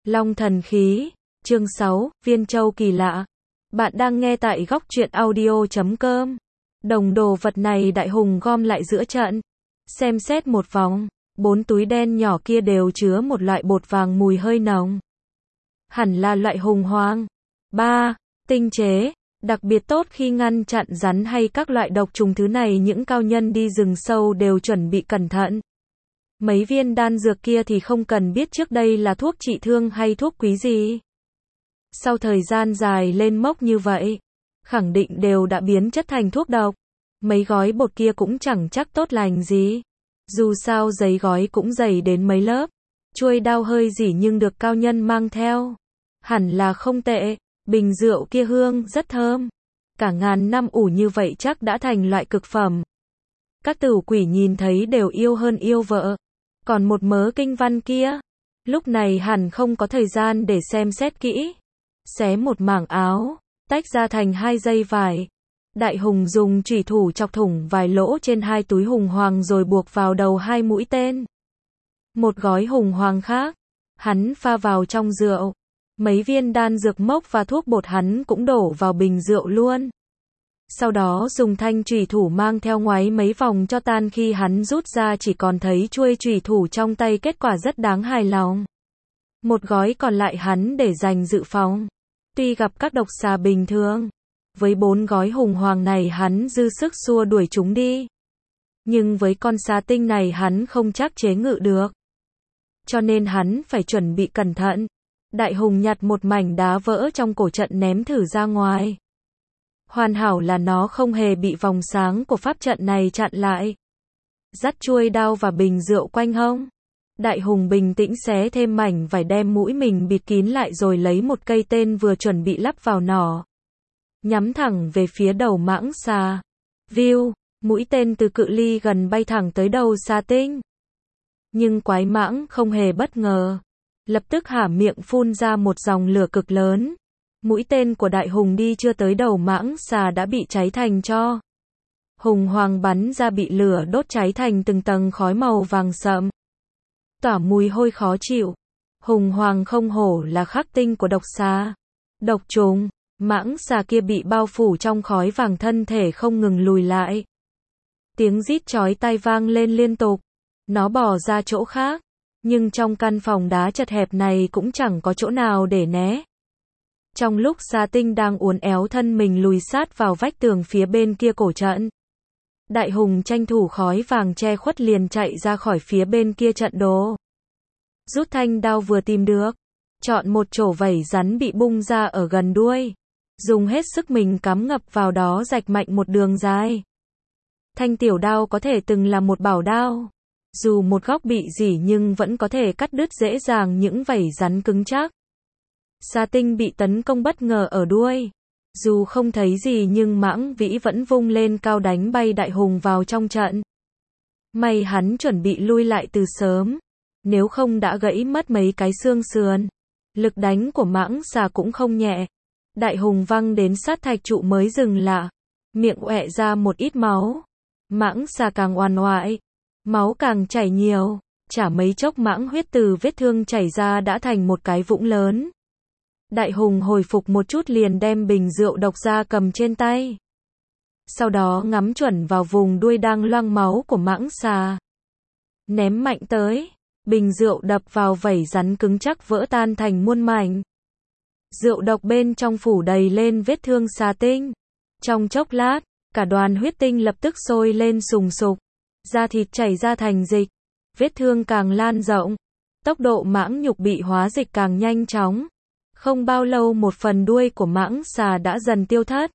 Long thần khí, chương 6, viên châu kỳ lạ. Bạn đang nghe tại góc truyện audio.com. Đồng đồ vật này Đại Hùng gom lại giữa trận. Xem xét một vòng, 4 túi đen nhỏ kia đều chứa một loại bột vàng mùi hơi nồng. Hẳn là loại hùng hoang. 3. Tinh chế, đặc biệt tốt khi ngăn chặn rắn hay các loại độc trùng, thứ này những cao nhân đi rừng sâu đều chuẩn bị cẩn thận. Mấy viên đan dược kia thì không cần biết trước đây là thuốc trị thương hay thuốc quý gì. Sau thời gian dài lên mốc như vậy, khẳng định đều đã biến chất thành thuốc độc. Mấy gói bột kia cũng chẳng chắc tốt lành gì. Dù sao giấy gói cũng dày đến mấy lớp. Chuôi đao hơi rỉ nhưng được cao nhân mang theo. Hẳn là không tệ. Bình rượu kia hương rất thơm. Cả ngàn năm ủ như vậy chắc đã thành loại cực phẩm. Các tử quỷ nhìn thấy đều yêu hơn yêu vợ. Còn một mớ kinh văn kia, lúc này hẳn không có thời gian để xem xét kỹ. Xé một mảng áo, tách ra thành 2 dây vải. Đại Hùng dùng chủy thủ chọc thủng vài lỗ trên 2 túi hùng hoàng rồi buộc vào đầu 2 mũi tên. Một gói hùng hoàng khác, hắn pha vào trong rượu. Mấy viên đan dược mốc và thuốc bột hắn cũng đổ vào bình rượu luôn. Sau đó dùng thanh chủy thủ mang theo ngoáy mấy vòng cho tan, khi hắn rút ra chỉ còn thấy chuôi chủy thủ trong tay, kết quả rất đáng hài lòng. Một gói còn lại hắn để dành dự phòng. Tuy gặp các độc xà bình thường, với 4 gói hùng hoàng này hắn dư sức xua đuổi chúng đi. Nhưng với con xà tinh này hắn không chắc chế ngự được. Cho nên hắn phải chuẩn bị cẩn thận. Đại Hùng nhặt một mảnh đá vỡ trong cổ trận ném thử ra ngoài. Hoàn hảo là nó không hề bị vòng sáng của pháp trận này chặn lại. Dắt chuôi đao và bình rượu quanh hông. Đại Hùng bình tĩnh xé thêm mảnh vải đem mũi mình bịt kín lại rồi lấy một cây tên vừa chuẩn bị lắp vào nỏ. Nhắm thẳng về phía đầu mãng xà. View, mũi tên từ cự ly gần bay thẳng tới đầu xà tinh. Nhưng quái mãng không hề bất ngờ. Lập tức há miệng phun ra một dòng lửa cực lớn. Mũi tên của Đại Hùng đi chưa tới đầu mãng xà đã bị cháy thành tro. Hùng hoàng bắn ra bị lửa đốt cháy thành từng tầng khói màu vàng sậm. Tỏa mùi hôi khó chịu. Hùng hoàng không hổ là khắc tinh của độc xà. Độc trùng, mãng xà kia bị bao phủ trong khói vàng, thân thể không ngừng lùi lại. Tiếng rít chói tai vang lên liên tục. Nó bỏ ra chỗ khác. Nhưng trong căn phòng đá chật hẹp này cũng chẳng có chỗ nào để né. Trong lúc xà tinh đang uốn éo thân mình lùi sát vào vách tường phía bên kia cổ trận, Đại Hùng tranh thủ khói vàng che khuất liền chạy ra khỏi phía bên kia trận đồ. Rút thanh đao vừa tìm được, chọn một chổ vảy rắn bị bung ra ở gần đuôi, dùng hết sức mình cắm ngập vào đó rạch mạnh một đường dài. Thanh tiểu đao có thể từng là một bảo đao. Dù một góc bị rỉ nhưng vẫn có thể cắt đứt dễ dàng những vảy rắn cứng chắc. Xà tinh bị tấn công bất ngờ ở đuôi. Dù không thấy gì nhưng mãng vĩ vẫn vung lên cao đánh bay Đại Hùng vào trong trận. May hắn chuẩn bị lui lại từ sớm. Nếu không đã gãy mất mấy cái xương sườn. Lực đánh của mãng xà cũng không nhẹ. Đại Hùng văng đến sát thạch trụ mới dừng lại. Miệng ọe ra một ít máu. Mãng xà càng oằn oại. Máu càng chảy nhiều. Chả mấy chốc mãng huyết từ vết thương chảy ra đã thành một cái vũng lớn. Đại Hùng hồi phục một chút liền đem bình rượu độc ra cầm trên tay. Sau đó ngắm chuẩn vào vùng đuôi đang loang máu của mãng xà. Ném mạnh tới. Bình rượu đập vào vảy rắn cứng chắc vỡ tan thành muôn mảnh. Rượu độc bên trong phủ đầy lên vết thương xà tinh. Trong chốc lát, cả đoàn huyết tinh lập tức sôi lên sùng sục. Da thịt chảy ra thành dịch. Vết thương càng lan rộng. Tốc độ mãng nhục bị hóa dịch càng nhanh chóng. Không bao lâu một phần đuôi của mãng xà đã dần tiêu thất.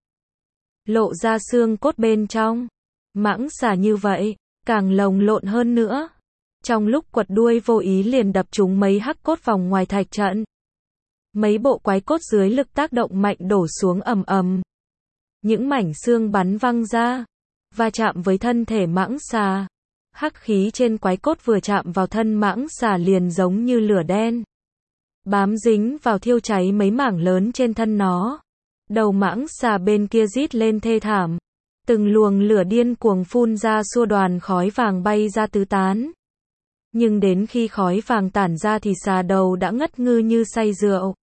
Lộ ra xương cốt bên trong. Mãng xà như vậy, càng lồng lộn hơn nữa. Trong lúc quật đuôi vô ý liền đập trúng mấy hắc cốt vòng ngoài thạch trận. Mấy bộ quái cốt dưới lực tác động mạnh đổ xuống ầm ầm. Những mảnh xương bắn văng ra, va chạm với thân thể mãng xà. Hắc khí trên quái cốt vừa chạm vào thân mãng xà liền giống như lửa đen. Bám dính vào thiêu cháy mấy mảng lớn trên thân nó. Đầu mãng xà bên kia rít lên thê thảm. Từng luồng lửa điên cuồng phun ra xua đoàn khói vàng bay ra tứ tán. Nhưng đến khi khói vàng tản ra thì xà đầu đã ngất ngư như say rượu.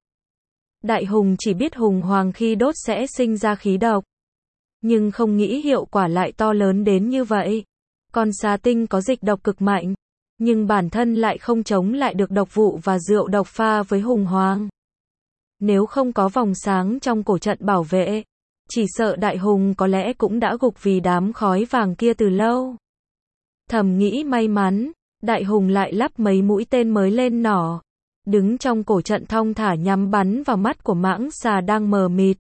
Đại hùng chỉ biết hùng hoàng khi đốt sẽ sinh ra khí độc. Nhưng không nghĩ hiệu quả lại to lớn đến như vậy. Con xà tinh có dịch độc cực mạnh, nhưng bản thân lại không chống lại được độc vụ và rượu độc pha với hùng hoàng. Nếu không có vòng sáng trong cổ trận bảo vệ, chỉ sợ đại hùng có lẽ cũng đã gục vì đám khói vàng kia từ lâu. Thầm nghĩ may mắn, đại hùng lại lắp mấy mũi tên mới lên nỏ, đứng trong cổ trận thong thả nhắm bắn vào mắt của mãng xà đang mờ mịt.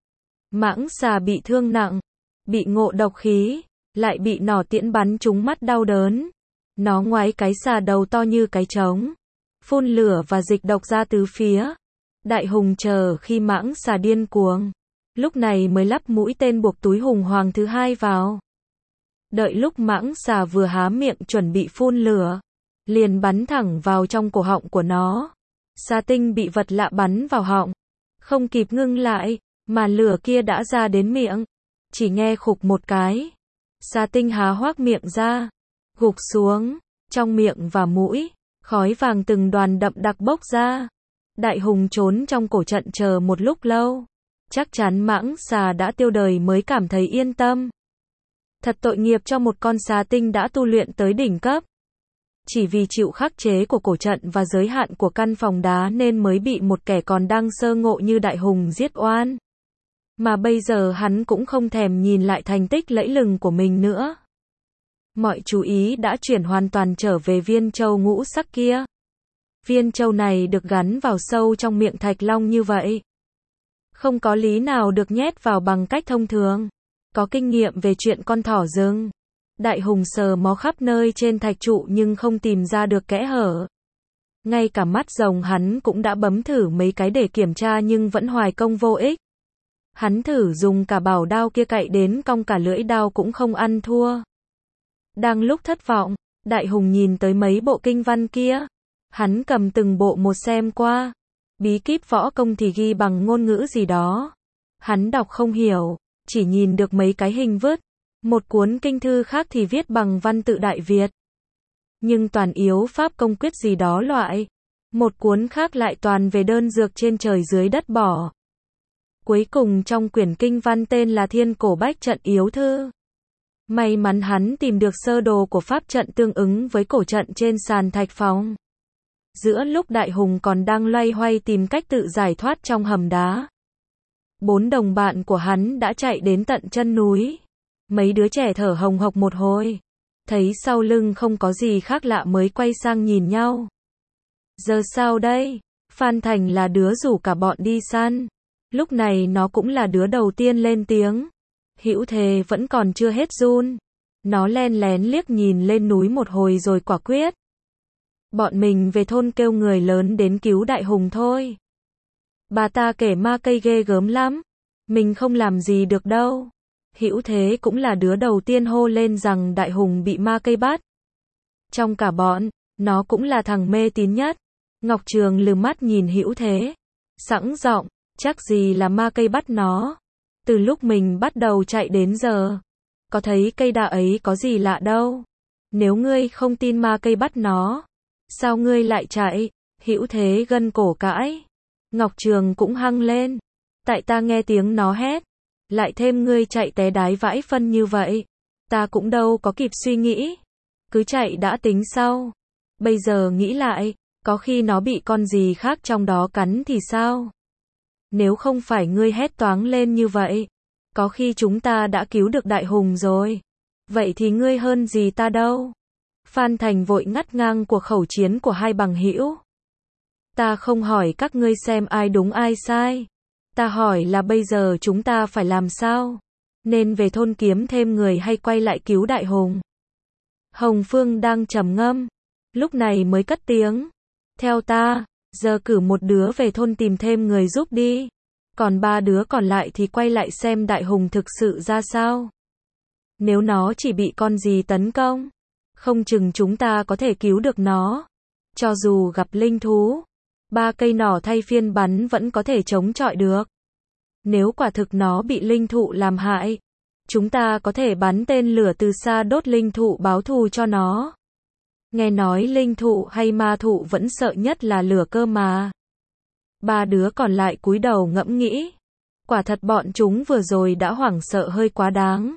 Mãng xà bị thương nặng, bị ngộ độc khí, lại bị nỏ tiễn bắn trúng mắt đau đớn. Nó ngoáy cái xà đầu to như cái trống, phun lửa và dịch độc ra tứ phía. Đại hùng chờ khi mãng xà điên cuồng, lúc này mới lắp mũi tên buộc túi hùng hoàng thứ hai vào. Đợi lúc mãng xà vừa há miệng chuẩn bị phun lửa, liền bắn thẳng vào trong cổ họng của nó. Xà tinh bị vật lạ bắn vào họng, không kịp ngưng lại, mà lửa kia đã ra đến miệng. Chỉ nghe khục một cái, xà tinh há hoác miệng ra, gục xuống, trong miệng và mũi, khói vàng từng đoàn đậm đặc bốc ra. Đại hùng trốn trong cổ trận chờ một lúc lâu, chắc chắn mãng xà đã tiêu đời mới cảm thấy yên tâm. Thật tội nghiệp cho một con xà tinh đã tu luyện tới đỉnh cấp. Chỉ vì chịu khắc chế của cổ trận và giới hạn của căn phòng đá nên mới bị một kẻ còn đang sơ ngộ như đại hùng giết oan. Mà bây giờ hắn cũng không thèm nhìn lại thành tích lẫy lừng của mình nữa. Mọi chú ý đã chuyển hoàn toàn trở về viên châu ngũ sắc kia. Viên châu này được gắn vào sâu trong miệng thạch long như vậy. Không có lý nào được nhét vào bằng cách thông thường. Có kinh nghiệm về chuyện con thỏ rừng, đại hùng sờ mó khắp nơi trên thạch trụ nhưng không tìm ra được kẽ hở. Ngay cả mắt rồng hắn cũng đã bấm thử mấy cái để kiểm tra nhưng vẫn hoài công vô ích. Hắn thử dùng cả bảo đao kia cạy đến cong cả lưỡi đao cũng không ăn thua. Đang lúc thất vọng, đại hùng nhìn tới mấy bộ kinh văn kia. Hắn cầm từng bộ một xem qua. Bí kíp võ công thì ghi bằng ngôn ngữ gì đó. Hắn đọc không hiểu, chỉ nhìn được mấy cái hình vứt. Một cuốn kinh thư khác thì viết bằng văn tự Đại Việt. Nhưng toàn yếu pháp công quyết gì đó loại. Một cuốn khác lại toàn về đơn dược trên trời dưới đất bỏ. Cuối cùng trong quyển kinh văn tên là Thiên Cổ Bách Trận Yếu Thư. May mắn hắn tìm được sơ đồ của pháp trận tương ứng với cổ trận trên sàn thạch phòng. Giữa lúc đại hùng còn đang loay hoay tìm cách tự giải thoát trong hầm đá, 4 đồng bạn của hắn đã chạy đến tận chân núi. Mấy đứa trẻ thở hồng hộc một hồi, thấy sau lưng không có gì khác lạ mới quay sang nhìn nhau. Giờ sao đây? Phan Thành là đứa rủ cả bọn đi săn. Lúc này nó cũng là đứa đầu tiên lên tiếng. Hữu Thế vẫn còn chưa hết run. Nó len lén liếc nhìn lên núi một hồi rồi quả quyết. Bọn mình về thôn kêu người lớn đến cứu đại hùng thôi. Bà ta kể ma cây ghê gớm lắm. Mình không làm gì được đâu. Hữu Thế cũng là đứa đầu tiên hô lên rằng đại hùng bị ma cây bắt. Trong cả bọn, nó cũng là thằng mê tín nhất. Ngọc Trường lườm mắt nhìn Hữu Thế, sẵn giọng, chắc gì là ma cây bắt nó. Từ lúc mình bắt đầu chạy đến giờ, có thấy cây đa ấy có gì lạ đâu. Nếu ngươi không tin ma cây bắt nó, sao ngươi lại chạy? Hữu Thế gân cổ cãi. Ngọc Trường cũng hăng lên. Tại ta nghe tiếng nó hét. Lại thêm ngươi chạy té đái vãi phân như vậy. Ta cũng đâu có kịp suy nghĩ. Cứ chạy đã tính sau. Bây giờ nghĩ lại, có khi nó bị con gì khác trong đó cắn thì sao? Nếu không phải ngươi hét toáng lên như vậy, có khi chúng ta đã cứu được đại hùng rồi. Vậy thì ngươi hơn gì ta đâu? Phan Thành vội ngắt ngang cuộc khẩu chiến của hai bằng hữu. Ta không hỏi các ngươi xem ai đúng ai sai. Ta hỏi là bây giờ chúng ta phải làm sao? Nên về thôn kiếm thêm người hay quay lại cứu đại hùng? Hồng Phương đang trầm ngâm, lúc này mới cất tiếng. Theo ta, giờ cử một đứa về thôn tìm thêm người giúp đi. Còn 3 đứa còn lại thì quay lại xem đại hùng thực sự ra sao. Nếu nó chỉ bị con gì tấn công, không chừng chúng ta có thể cứu được nó. Cho dù gặp linh thú, 3 cây nỏ thay phiên bắn vẫn có thể chống chọi được. Nếu quả thực nó bị linh thụ làm hại, chúng ta có thể bắn tên lửa từ xa đốt linh thụ báo thù cho nó. Nghe nói linh thụ hay ma thụ vẫn sợ nhất là lửa cơ mà. Ba đứa còn lại cúi đầu ngẫm nghĩ. Quả thật bọn chúng vừa rồi đã hoảng sợ hơi quá đáng.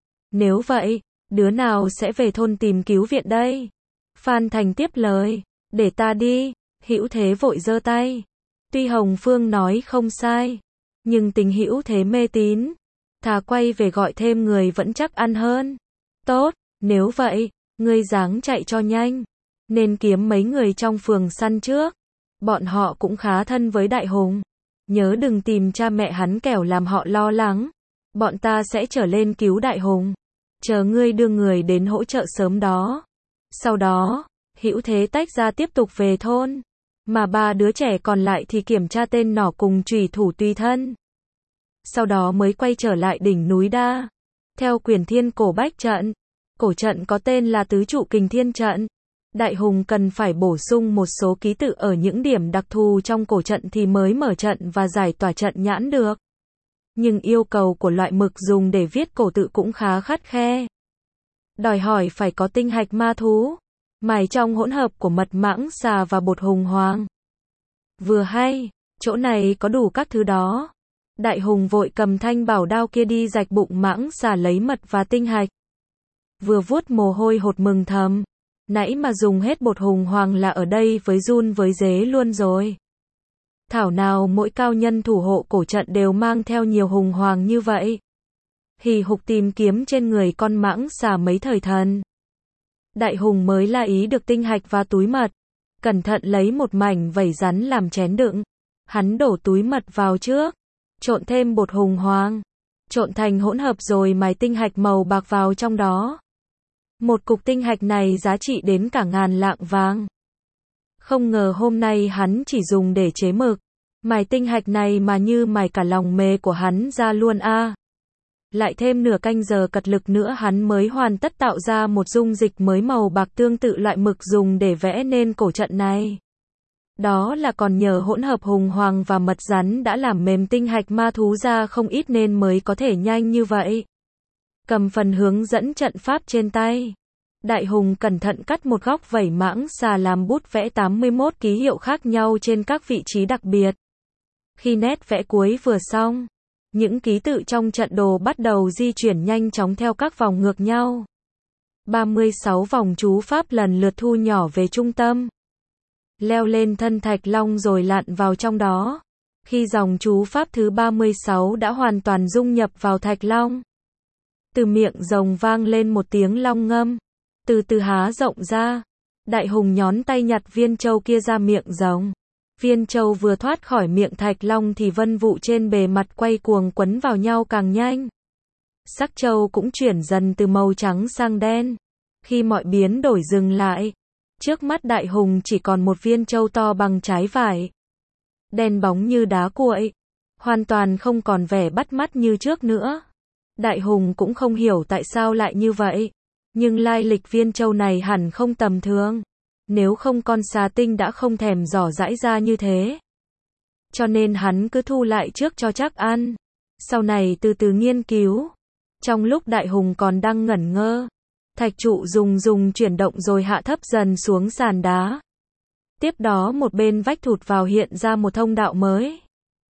Nếu vậy, đứa nào sẽ về thôn tìm cứu viện đây? Phan Thành tiếp lời. Để ta đi. Hữu Thế vội giơ tay. Tuy Hồng Phương nói không sai, nhưng tính Hữu Thế mê tín. Thà quay về gọi thêm người vẫn chắc ăn hơn. Tốt, nếu vậy, ngươi ráng chạy cho nhanh. Nên kiếm mấy người trong phường săn trước. Bọn họ cũng khá thân với Đại Hùng. Nhớ đừng tìm cha mẹ hắn kẻo làm họ lo lắng. Bọn ta sẽ trở lên cứu Đại Hùng. Chờ ngươi đưa người đến hỗ trợ sớm đó. Sau đó, Hữu Thế tách ra tiếp tục về thôn. Mà ba đứa trẻ còn lại thì kiểm tra tên nỏ cùng chủy thủ tùy thân. Sau đó mới quay trở lại đỉnh núi Đa. Theo Quyền Thiên Cổ Bách trận, cổ trận có tên là Tứ Trụ Kình Thiên trận. Đại Hùng cần phải bổ sung một số ký tự ở những điểm đặc thù trong cổ trận thì mới mở trận và giải tỏa trận nhãn được. Nhưng yêu cầu của loại mực dùng để viết cổ tự cũng khá khắt khe. Đòi hỏi phải có tinh hạch ma thú, mài trong hỗn hợp của mật mãng xà và bột hùng hoàng. Vừa hay, chỗ này có đủ các thứ đó. Đại Hùng vội cầm thanh bảo đao kia đi rạch bụng mãng xà lấy mật và tinh hạch. Vừa vuốt mồ hôi hột mừng thầm. Nãy mà dùng hết bột hùng hoàng là ở đây với run với dế luôn rồi. Thảo nào mỗi cao nhân thủ hộ cổ trận đều mang theo nhiều hùng hoàng như vậy. Hì hục tìm kiếm trên người con mãng xà mấy thời thần. Đại Hùng mới la ý được tinh hạch và túi mật. Cẩn thận lấy một mảnh vảy rắn làm chén đựng. Hắn đổ túi mật vào trước. Trộn thêm bột hùng hoàng. Trộn thành hỗn hợp rồi mài tinh hạch màu bạc vào trong đó. Một cục tinh hạch này giá trị đến cả ngàn lạng vàng. Không ngờ hôm nay hắn chỉ dùng để chế mực. Mài tinh hạch này mà như mài cả lòng mề của hắn ra luôn a. Lại thêm nửa canh giờ cật lực nữa hắn mới hoàn tất tạo ra một dung dịch mới màu bạc tương tự loại mực dùng để vẽ nên cổ trận này. Đó là còn nhờ hỗn hợp hùng hoàng và mật rắn đã làm mềm tinh hạch ma thú ra không ít nên mới có thể nhanh như vậy. Cầm phần hướng dẫn trận pháp trên tay. Đại Hùng cẩn thận cắt một góc vảy mãng xà làm bút vẽ 81 ký hiệu khác nhau trên các vị trí đặc biệt. Khi nét vẽ cuối vừa xong, những ký tự trong trận đồ bắt đầu di chuyển nhanh chóng theo các vòng ngược nhau. 36 vòng chú pháp lần lượt thu nhỏ về trung tâm. Leo lên thân thạch long rồi lặn vào trong đó. Khi dòng chú pháp thứ 36 đã hoàn toàn dung nhập vào thạch long, từ miệng rồng vang lên một tiếng long ngâm, từ từ há rộng ra. Đại Hùng nhón tay nhặt viên châu kia ra miệng rồng. Viên châu vừa thoát khỏi miệng thạch long thì vân vụ trên bề mặt quay cuồng quấn vào nhau càng nhanh. Sắc châu cũng chuyển dần từ màu trắng sang đen. Khi mọi biến đổi dừng lại, trước mắt Đại Hùng chỉ còn một viên châu to bằng trái vải. Đen bóng như đá cuội, hoàn toàn không còn vẻ bắt mắt như trước nữa. Đại Hùng cũng không hiểu tại sao lại như vậy, nhưng lai lịch viên châu này hẳn không tầm thường. Nếu không con xà tinh đã không thèm dò dãi ra như thế. Cho nên hắn cứ thu lại trước cho chắc ăn. Sau này từ từ nghiên cứu. Trong lúc Đại Hùng còn đang ngẩn ngơ, thạch trụ dùng chuyển động rồi hạ thấp dần xuống sàn đá. Tiếp đó một bên vách thụt vào hiện ra một thông đạo mới.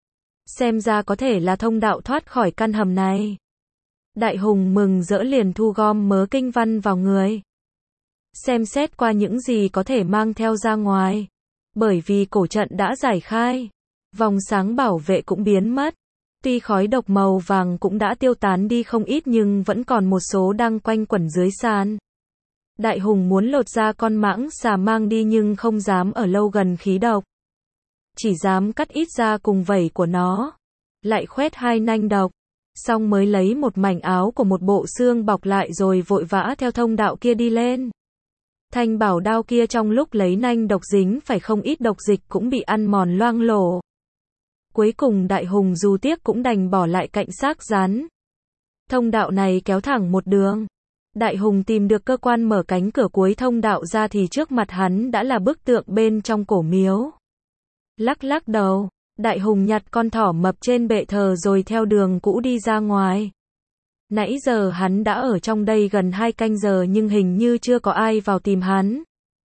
Xem ra có thể là thông đạo thoát khỏi căn hầm này. Đại Hùng mừng rỡ liền thu gom mớ kinh văn vào người. Xem xét qua những gì có thể mang theo ra ngoài. Bởi vì cổ trận đã giải khai, vòng sáng bảo vệ cũng biến mất. Tuy khói độc màu vàng cũng đã tiêu tán đi không ít nhưng vẫn còn một số đang quanh quẩn dưới sàn. Đại Hùng muốn lột ra con mãng xà mang đi nhưng không dám ở lâu gần khí độc. Chỉ dám cắt ít ra cùng vảy của nó. Lại khoét hai nanh độc. Xong mới lấy một mảnh áo của một bộ xương bọc lại rồi vội vã theo thông đạo kia đi lên. Thanh bảo đao kia trong lúc lấy nanh độc dính phải không ít độc dịch cũng bị ăn mòn loang lổ. Cuối cùng Đại Hùng dù tiếc cũng đành bỏ lại cạnh xác rắn. Thông đạo này kéo thẳng một đường. Đại Hùng tìm được cơ quan mở cánh cửa cuối thông đạo ra thì trước mặt hắn đã là bức tượng bên trong cổ miếu. Lắc lắc đầu, Đại Hùng nhặt con thỏ mập trên bệ thờ rồi theo đường cũ đi ra ngoài. Nãy giờ hắn đã ở trong đây gần 2 canh giờ nhưng hình như chưa có ai vào tìm hắn.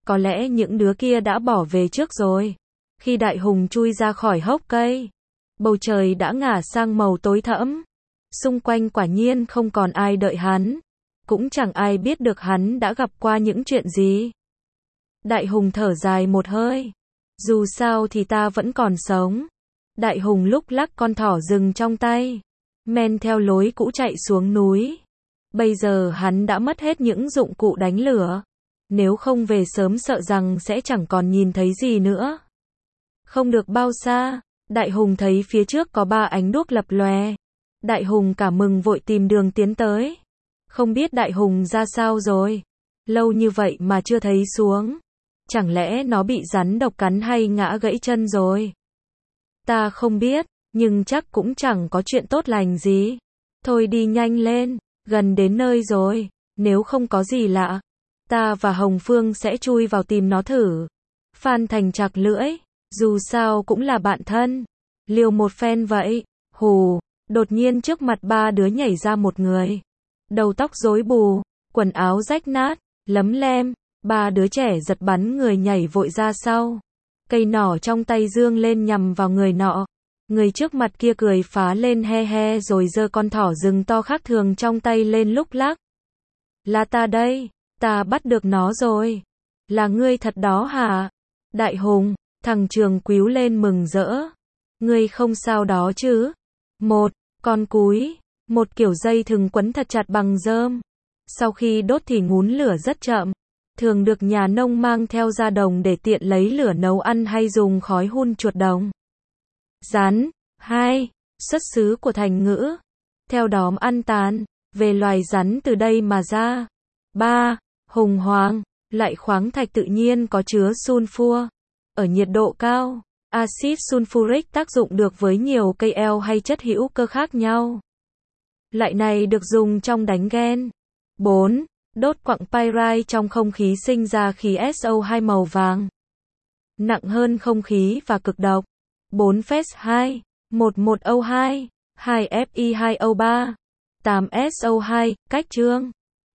Có lẽ những đứa kia đã bỏ về trước rồi. Khi Đại Hùng chui ra khỏi hốc cây, bầu trời đã ngả sang màu tối thẫm. Xung quanh quả nhiên không còn ai đợi hắn. Cũng chẳng ai biết được hắn đã gặp qua những chuyện gì. Đại Hùng thở dài một hơi. Dù sao thì ta vẫn còn sống. Đại Hùng lúc lắc con thỏ rừng trong tay, men theo lối cũ chạy xuống núi. Bây giờ hắn đã mất hết những dụng cụ đánh lửa. Nếu không về sớm sợ rằng sẽ chẳng còn nhìn thấy gì nữa. Không được bao xa, Đại Hùng thấy phía trước có 3 ánh đuốc lập lòe. Đại Hùng cả mừng vội tìm đường tiến tới. Không biết Đại Hùng ra sao rồi. Lâu như vậy mà chưa thấy xuống. Chẳng lẽ nó bị rắn độc cắn hay ngã gãy chân rồi? Ta không biết, nhưng chắc cũng chẳng có chuyện tốt lành gì. Thôi đi nhanh lên, gần đến nơi rồi. Nếu không có gì lạ, ta và Hồng Phương sẽ chui vào tìm nó thử. Phan Thành chặt lưỡi, dù sao cũng là bạn thân. Liều một phen vậy. Hù, đột nhiên trước mặt 3 đứa nhảy ra một người. Đầu tóc rối bù, quần áo rách nát, lấm lem. 3 đứa trẻ giật bắn người nhảy vội ra sau. Cây nỏ trong tay dương lên nhằm vào người nọ. Người trước mặt kia cười phá lên he he rồi giơ con thỏ rừng to khác thường trong tay lên lúc lắc. Là ta đây, ta bắt được nó rồi. Là ngươi thật đó hả? Đại Hùng, thằng Trường quíu lên mừng rỡ. Ngươi không sao đó chứ? Một con cúi, một kiểu dây thừng quấn thật chặt bằng rơm. Sau khi đốt thì ngún lửa rất chậm. Thường được nhà nông mang theo ra đồng để tiện lấy lửa nấu ăn hay dùng khói hun chuột đồng. Rắn. 2. Xuất xứ của thành ngữ. Theo đóm ăn tàn. Về loài rắn từ đây mà ra. 3. Hùng hoàng. Loại khoáng thạch tự nhiên có chứa sunfua. Ở nhiệt độ cao, axit sulfuric tác dụng được với nhiều cây eo hay chất hữu cơ khác nhau. Loại này được dùng trong đánh ghen. 4. Đốt quặng pyrite trong không khí sinh ra khí SO2 màu vàng. Nặng hơn không khí và cực độc. 4 Fes 2, 11O2, 2Fi2O3, 8SO2, cách chương.